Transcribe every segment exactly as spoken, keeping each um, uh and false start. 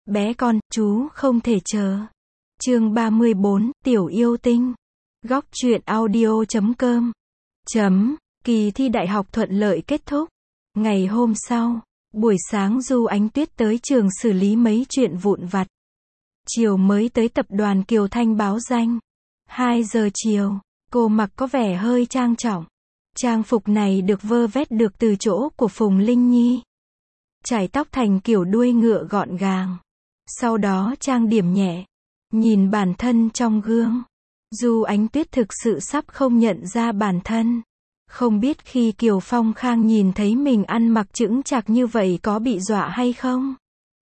Bé con, chú không thể chờ. Chương ba mươi bốn, Tiểu yêu tinh. Góc truyện audio chấm com. Chấm, kỳ thi đại học thuận lợi kết thúc. Ngày hôm sau, buổi sáng Du Ánh Tuyết tới trường xử lý mấy chuyện vụn vặt. Chiều mới tới tập đoàn Kiều Thanh báo danh. hai giờ chiều, cô mặc có vẻ hơi trang trọng. Trang phục này được vơ vét được từ chỗ của Phùng Linh Nhi. Chải tóc thành kiểu đuôi ngựa gọn gàng. Sau đó trang điểm nhẹ. Nhìn bản thân trong gương. Du Ánh Tuyết thực sự sắp không nhận ra bản thân. Không biết khi Kiều Phong Khang nhìn thấy mình ăn mặc chững chạc như vậy có bị dọa hay không?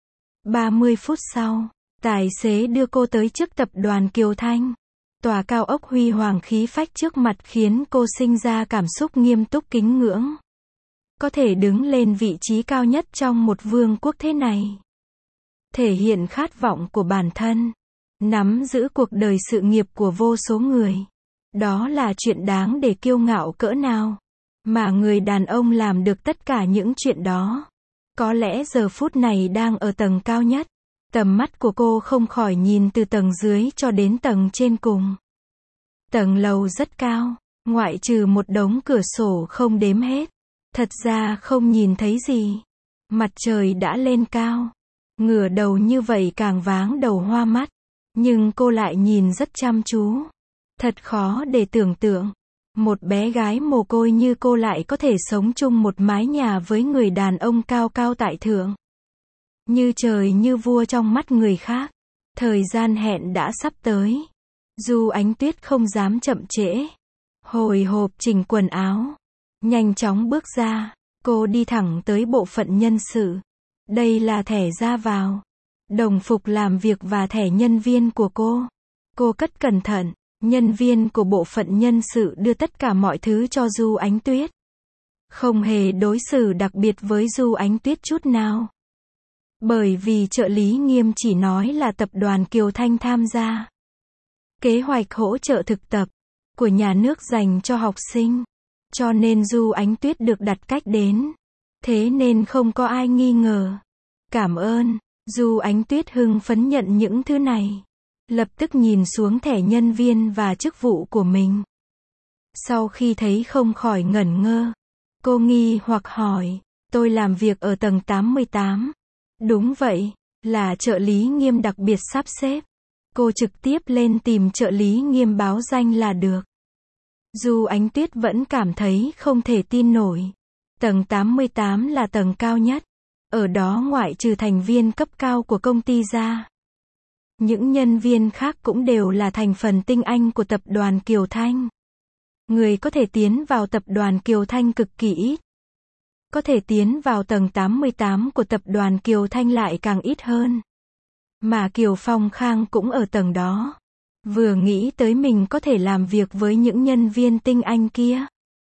ba mươi phút sau, tài xế đưa cô tới trước tập đoàn Kiều Thanh. Tòa cao ốc huy hoàng khí phách trước mặt khiến cô sinh ra cảm xúc nghiêm túc kính ngưỡng. Có thể đứng lên vị trí cao nhất trong một vương quốc thế này. Thể hiện khát vọng của bản thân. Nắm giữ cuộc đời sự nghiệp của vô số người. Đó là chuyện đáng để kiêu ngạo cỡ nào. Mà người đàn ông làm được tất cả những chuyện đó. Có lẽ giờ phút này đang ở tầng cao nhất. Tầm mắt của cô không khỏi nhìn từ tầng dưới cho đến tầng trên cùng. Tầng lầu rất cao, ngoại trừ một đống cửa sổ không đếm hết. Thật ra không nhìn thấy gì. Mặt trời đã lên cao. Ngửa đầu như vậy càng váng đầu hoa mắt. Nhưng cô lại nhìn rất chăm chú. Thật khó để tưởng tượng. Một bé gái mồ côi như cô lại có thể sống chung một mái nhà với người đàn ông cao cao tại thượng. Như trời như vua trong mắt người khác. Thời gian hẹn đã sắp tới. Du Ánh Tuyết không dám chậm trễ. Hồi hộp chỉnh quần áo. Nhanh chóng bước ra. Cô đi thẳng tới bộ phận nhân sự. Đây là thẻ ra vào. Đồng phục làm việc và thẻ nhân viên của cô. Cô cất cẩn thận. Nhân viên của bộ phận nhân sự đưa tất cả mọi thứ cho Du Ánh Tuyết. Không hề đối xử đặc biệt với Du Ánh Tuyết chút nào. Bởi vì trợ lý Nghiêm chỉ nói là tập đoàn Kiều Thanh tham gia. Kế hoạch hỗ trợ thực tập của nhà nước dành cho học sinh. Cho nên Du Ánh Tuyết được đặt cách đến. Thế nên không có ai nghi ngờ. Cảm ơn. Du Ánh Tuyết hưng phấn nhận những thứ này. Lập tức nhìn xuống thẻ nhân viên và chức vụ của mình. Sau khi thấy không khỏi ngẩn ngơ. Cô nghi hoặc hỏi. Tôi làm việc ở tầng tám mươi tám. Đúng vậy, là trợ lý Nghiêm đặc biệt sắp xếp. Cô trực tiếp lên tìm trợ lý Nghiêm báo danh là được. Du Ánh Tuyết vẫn cảm thấy không thể tin nổi. Tầng tám mươi tám là tầng cao nhất. Ở đó ngoại trừ thành viên cấp cao của công ty ra. Những nhân viên khác cũng đều là thành phần tinh anh của tập đoàn Kiều Thanh. Người có thể tiến vào tập đoàn Kiều Thanh cực kỳ ít. Có thể tiến vào tầng tám mươi tám của tập đoàn Kiều Thanh lại càng ít hơn. Mà Kiều Phong Khang cũng ở tầng đó. Vừa nghĩ tới mình có thể làm việc với những nhân viên tinh anh kia.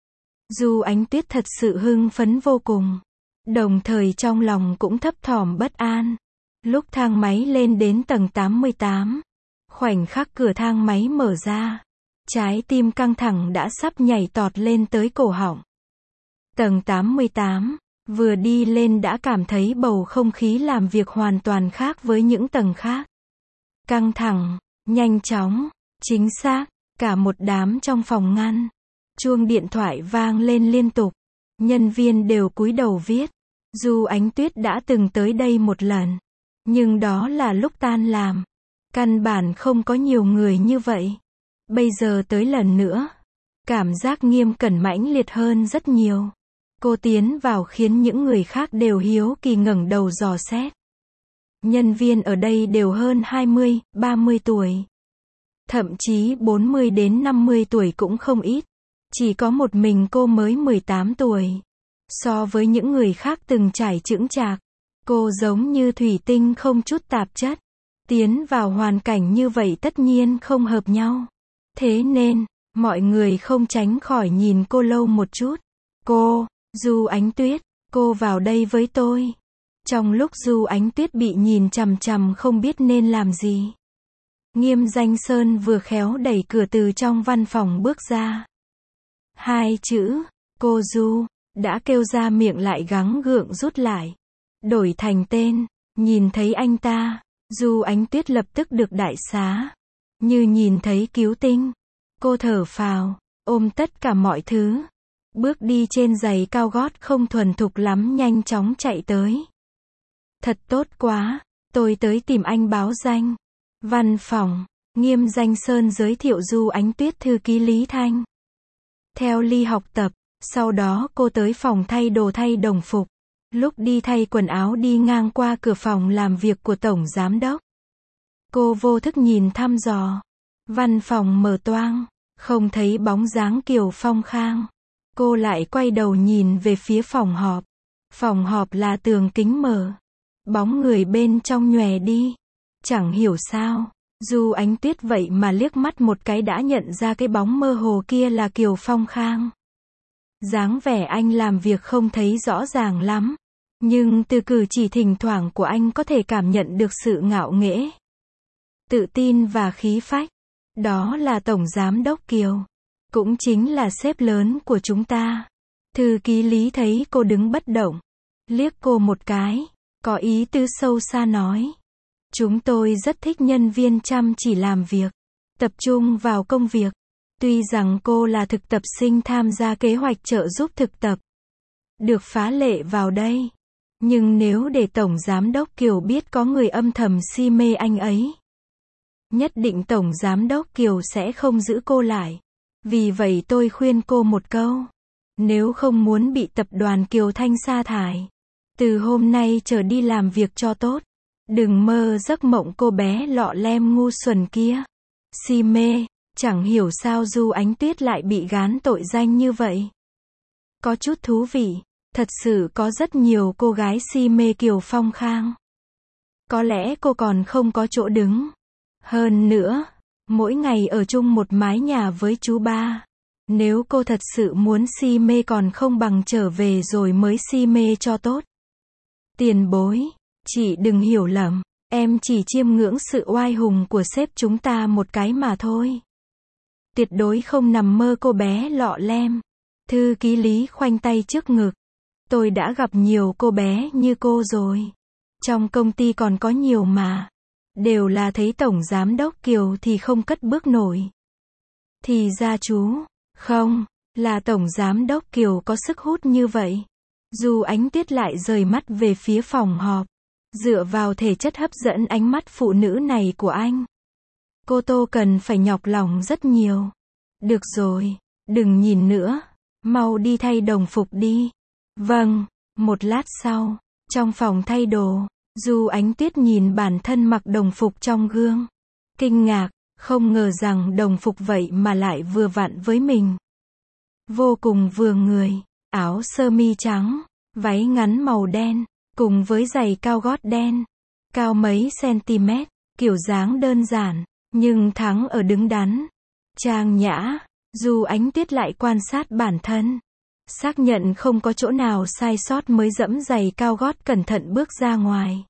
Du Ánh Tuyết thật sự hưng phấn vô cùng. Đồng thời trong lòng cũng thấp thỏm bất an. Lúc thang máy lên đến tầng tám mươi tám. Khoảnh khắc cửa thang máy mở ra. Trái tim căng thẳng đã sắp nhảy tọt lên tới cổ họng. Tầng tám mươi tám, vừa đi lên đã cảm thấy bầu không khí làm việc hoàn toàn khác với những tầng khác. Căng thẳng, nhanh chóng, chính xác, cả một đám trong phòng ngăn. Chuông điện thoại vang lên liên tục. Nhân viên đều cúi đầu viết. Du Ánh Tuyết đã từng tới đây một lần. Nhưng đó là lúc tan làm. Căn bản không có nhiều người như vậy. Bây giờ tới lần nữa. Cảm giác Nghiêm cẩn mãnh liệt hơn rất nhiều. Cô tiến vào khiến những người khác đều hiếu kỳ ngẩng đầu dò xét. Nhân viên ở đây đều hơn hai mươi, ba mươi tuổi. Thậm chí bốn mươi đến năm mươi tuổi cũng không ít. Chỉ có một mình cô mới mười tám tuổi. So với những người khác từng trải chững chạc, cô giống như thủy tinh không chút tạp chất. Tiến vào hoàn cảnh như vậy tất nhiên không hợp nhau. Thế nên, mọi người không tránh khỏi nhìn cô lâu một chút. Cô, Du Ánh Tuyết, cô vào đây với tôi. Trong lúc Du Ánh Tuyết bị nhìn chằm chằm không biết nên làm gì. Nghiêm Danh Sơn vừa khéo đẩy cửa từ trong văn phòng bước ra. Hai chữ, cô Du, đã kêu ra miệng lại gắng gượng rút lại. Đổi thành tên, nhìn thấy anh ta, Du Ánh Tuyết lập tức được đại xá. Như nhìn thấy cứu tinh. Cô thở phào, ôm tất cả mọi thứ. Bước đi trên giày cao gót không thuần thục lắm nhanh chóng chạy tới. Thật tốt quá, tôi tới tìm anh báo danh. Văn phòng, Nghiêm Danh Sơn giới thiệu Du Ánh Tuyết thư ký Lý Thanh. Theo ly học tập, sau đó cô tới phòng thay đồ thay đồng phục. Lúc đi thay quần áo đi ngang qua cửa phòng làm việc của Tổng Giám Đốc. Cô vô thức nhìn thăm dò. Văn phòng mở toang, không thấy bóng dáng Kiều Phong Khang. Cô lại quay đầu nhìn về phía phòng họp. Phòng họp là tường kính mở. Bóng người bên trong nhòe đi. Chẳng hiểu sao, Du Ánh Tuyết vậy mà liếc mắt một cái đã nhận ra cái bóng mơ hồ kia là Kiều Phong Khang. Dáng vẻ anh làm việc không thấy rõ ràng lắm. Nhưng từ cử chỉ thỉnh thoảng của anh có thể cảm nhận được sự ngạo nghễ, tự tin và khí phách. Đó là Tổng Giám Đốc Kiều. Cũng chính là sếp lớn của chúng ta. Thư ký Lý thấy cô đứng bất động. Liếc cô một cái. Có ý tứ sâu xa nói. Chúng tôi rất thích nhân viên chăm chỉ làm việc. Tập trung vào công việc. Tuy rằng cô là thực tập sinh tham gia kế hoạch trợ giúp thực tập. Được phá lệ vào đây. Nhưng nếu để Tổng Giám Đốc Kiều biết có người âm thầm si mê anh ấy. Nhất định Tổng Giám Đốc Kiều sẽ không giữ cô lại. Vì vậy tôi khuyên cô một câu. Nếu không muốn bị tập đoàn Kiều Thanh sa thải. Từ hôm nay trở đi làm việc cho tốt. Đừng mơ giấc mộng cô bé lọ lem ngu xuẩn kia. Si mê, chẳng hiểu sao Du Ánh Tuyết lại bị gán tội danh như vậy. Có chút thú vị. Thật sự có rất nhiều cô gái si mê Kiều Phong Khang. Có lẽ cô còn không có chỗ đứng. Hơn nữa, mỗi ngày ở chung một mái nhà với chú ba. Nếu cô thật sự muốn si mê còn không bằng trở về rồi mới si mê cho tốt. Tiền bối, chị đừng hiểu lầm. Em chỉ chiêm ngưỡng sự oai hùng của sếp chúng ta một cái mà thôi. Tuyệt đối không nằm mơ cô bé lọ lem. Thư ký Lý khoanh tay trước ngực. Tôi đã gặp nhiều cô bé như cô rồi. Trong công ty còn có nhiều mà. Đều là thấy Tổng Giám Đốc Kiều thì không cất bước nổi. Thì ra chú, không, là Tổng Giám Đốc Kiều có sức hút như vậy. Du Ánh Tuyết lại rời mắt về phía phòng họp. Dựa vào thể chất hấp dẫn ánh mắt phụ nữ này của anh. Cô Tô cần phải nhọc lòng rất nhiều. Được rồi, đừng nhìn nữa. Mau đi thay đồng phục đi. Vâng, một lát sau, trong phòng thay đồ, Du Ánh Tuyết nhìn bản thân mặc đồng phục trong gương. Kinh ngạc, không ngờ rằng đồng phục vậy mà lại vừa vặn với mình. Vô cùng vừa người, áo sơ mi trắng, váy ngắn màu đen, cùng với giày cao gót đen. Cao mấy cm, kiểu dáng đơn giản, nhưng thắng ở đứng đắn. Trang nhã, Du Ánh Tuyết lại quan sát bản thân. Xác nhận không có chỗ nào sai sót mới dẫm giày cao gót cẩn thận bước ra ngoài.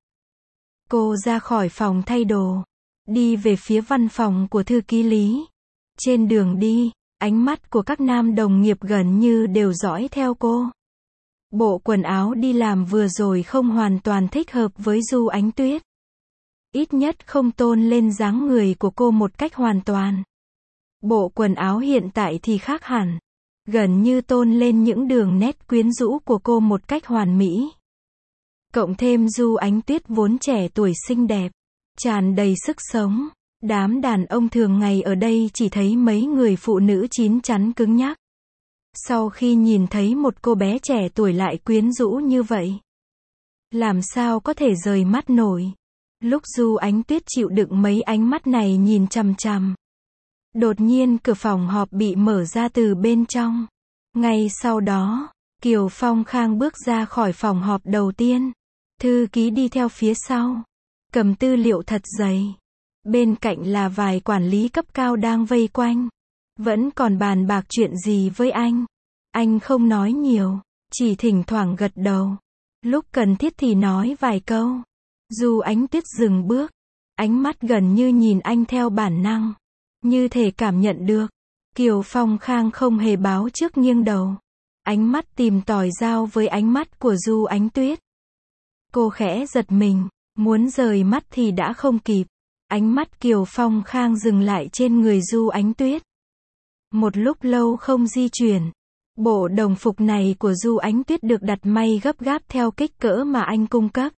Cô ra khỏi phòng thay đồ. Đi về phía văn phòng của thư ký Lý. Trên đường đi, ánh mắt của các nam đồng nghiệp gần như đều dõi theo cô. Bộ quần áo đi làm vừa rồi không hoàn toàn thích hợp với Du Ánh Tuyết. Ít nhất không tôn lên dáng người của cô một cách hoàn toàn. Bộ quần áo hiện tại thì khác hẳn. Gần như tôn lên những đường nét quyến rũ của cô một cách hoàn mỹ. Cộng thêm Du Ánh Tuyết vốn trẻ tuổi xinh đẹp, tràn đầy sức sống. Đám đàn ông thường ngày ở đây chỉ thấy mấy người phụ nữ chín chắn cứng nhắc. Sau khi nhìn thấy một cô bé trẻ tuổi lại quyến rũ như vậy, làm sao có thể rời mắt nổi. Lúc Du Ánh Tuyết chịu đựng mấy ánh mắt này nhìn chằm chằm. Đột nhiên cửa phòng họp bị mở ra từ bên trong. Ngay sau đó, Kiều Phong Khang bước ra khỏi phòng họp đầu tiên. Thư ký đi theo phía sau. Cầm tư liệu thật dày. Bên cạnh là vài quản lý cấp cao đang vây quanh. Vẫn còn bàn bạc chuyện gì với anh. Anh không nói nhiều, chỉ thỉnh thoảng gật đầu. Lúc cần thiết thì nói vài câu. Du Ánh Tuyết dừng bước. Ánh mắt gần như nhìn anh theo bản năng. Như thể cảm nhận được. Kiều Phong Khang không hề báo trước nghiêng đầu. Ánh mắt tìm tòi giao với ánh mắt của Du Ánh Tuyết. Cô khẽ giật mình. Muốn rời mắt thì đã không kịp. Ánh mắt Kiều Phong Khang dừng lại trên người Du Ánh Tuyết. Một lúc lâu không di chuyển. Bộ đồng phục này của Du Ánh Tuyết được đặt may gấp gáp theo kích cỡ mà anh cung cấp.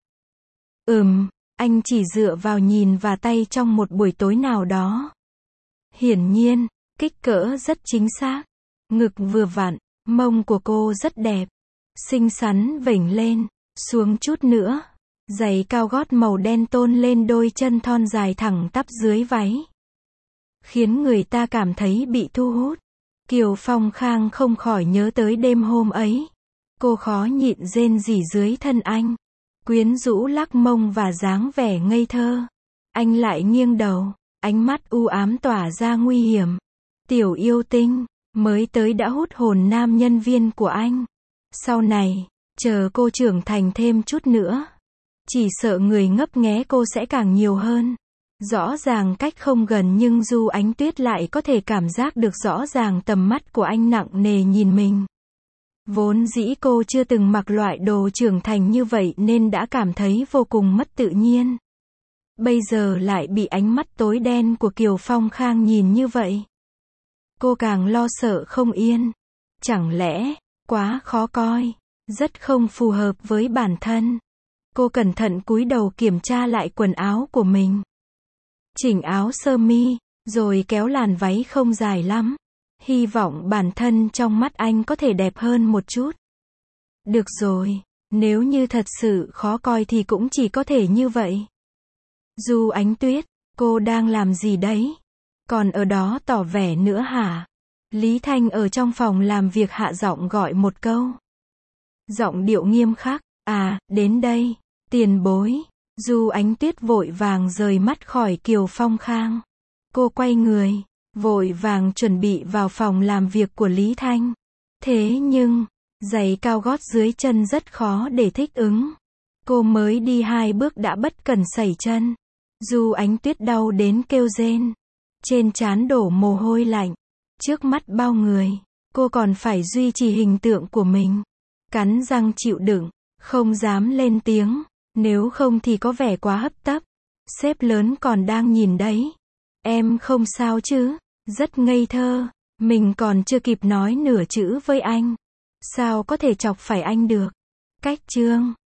Ừm, anh chỉ dựa vào nhìn và tay trong một buổi tối nào đó. Hiển nhiên, kích cỡ rất chính xác. Ngực vừa vặn, mông của cô rất đẹp. Xinh xắn vểnh lên, xuống chút nữa. Giày cao gót màu đen tôn lên đôi chân thon dài thẳng tắp dưới váy. Khiến người ta cảm thấy bị thu hút. Kiều Phong Khang không khỏi nhớ tới đêm hôm ấy. Cô khó nhịn rên rỉ dưới thân anh. Quyến rũ lắc mông và dáng vẻ ngây thơ. Anh lại nghiêng đầu, ánh mắt u ám tỏa ra nguy hiểm. Tiểu yêu tinh, mới tới đã hút hồn nam nhân viên của anh. Sau này, chờ cô trưởng thành thêm chút nữa. Chỉ sợ người ngấp nghé cô sẽ càng nhiều hơn. Rõ ràng cách không gần nhưng Du Ánh Tuyết lại có thể cảm giác được rõ ràng tầm mắt của anh nặng nề nhìn mình. Vốn dĩ cô chưa từng mặc loại đồ trưởng thành như vậy nên đã cảm thấy vô cùng mất tự nhiên. Bây giờ lại bị ánh mắt tối đen của Kiều Phong Khang nhìn như vậy. Cô càng lo sợ không yên. Chẳng lẽ, quá khó coi, rất không phù hợp với bản thân. Cô cẩn thận cúi đầu kiểm tra lại quần áo của mình. Chỉnh áo sơ mi, rồi kéo làn váy không dài lắm. Hy vọng bản thân trong mắt anh có thể đẹp hơn một chút. Được rồi, nếu như thật sự khó coi thì cũng chỉ có thể như vậy. Du Ánh Tuyết, cô đang làm gì đấy? Còn ở đó tỏ vẻ nữa hả? Lý Thanh ở trong phòng làm việc hạ giọng gọi một câu. Giọng điệu nghiêm khắc, à, đến đây, tiền bối. Du Ánh Tuyết vội vàng rời mắt khỏi Kiều Phong Khang. Cô quay người, vội vàng chuẩn bị vào phòng làm việc của Lý Thanh. Thế nhưng, giày cao gót dưới chân rất khó để thích ứng. Cô mới đi hai bước đã bất cẩn sẩy chân. Du Ánh Tuyết đau đến kêu rên. Trên trán đổ mồ hôi lạnh. Trước mắt bao người, cô còn phải duy trì hình tượng của mình. Cắn răng chịu đựng, không dám lên tiếng. Nếu không thì có vẻ quá hấp tấp. Sếp lớn còn đang nhìn đấy. Em không sao chứ? Rất ngây thơ. Mình còn chưa kịp nói nửa chữ với anh. Sao có thể chọc phải anh được? Cách chương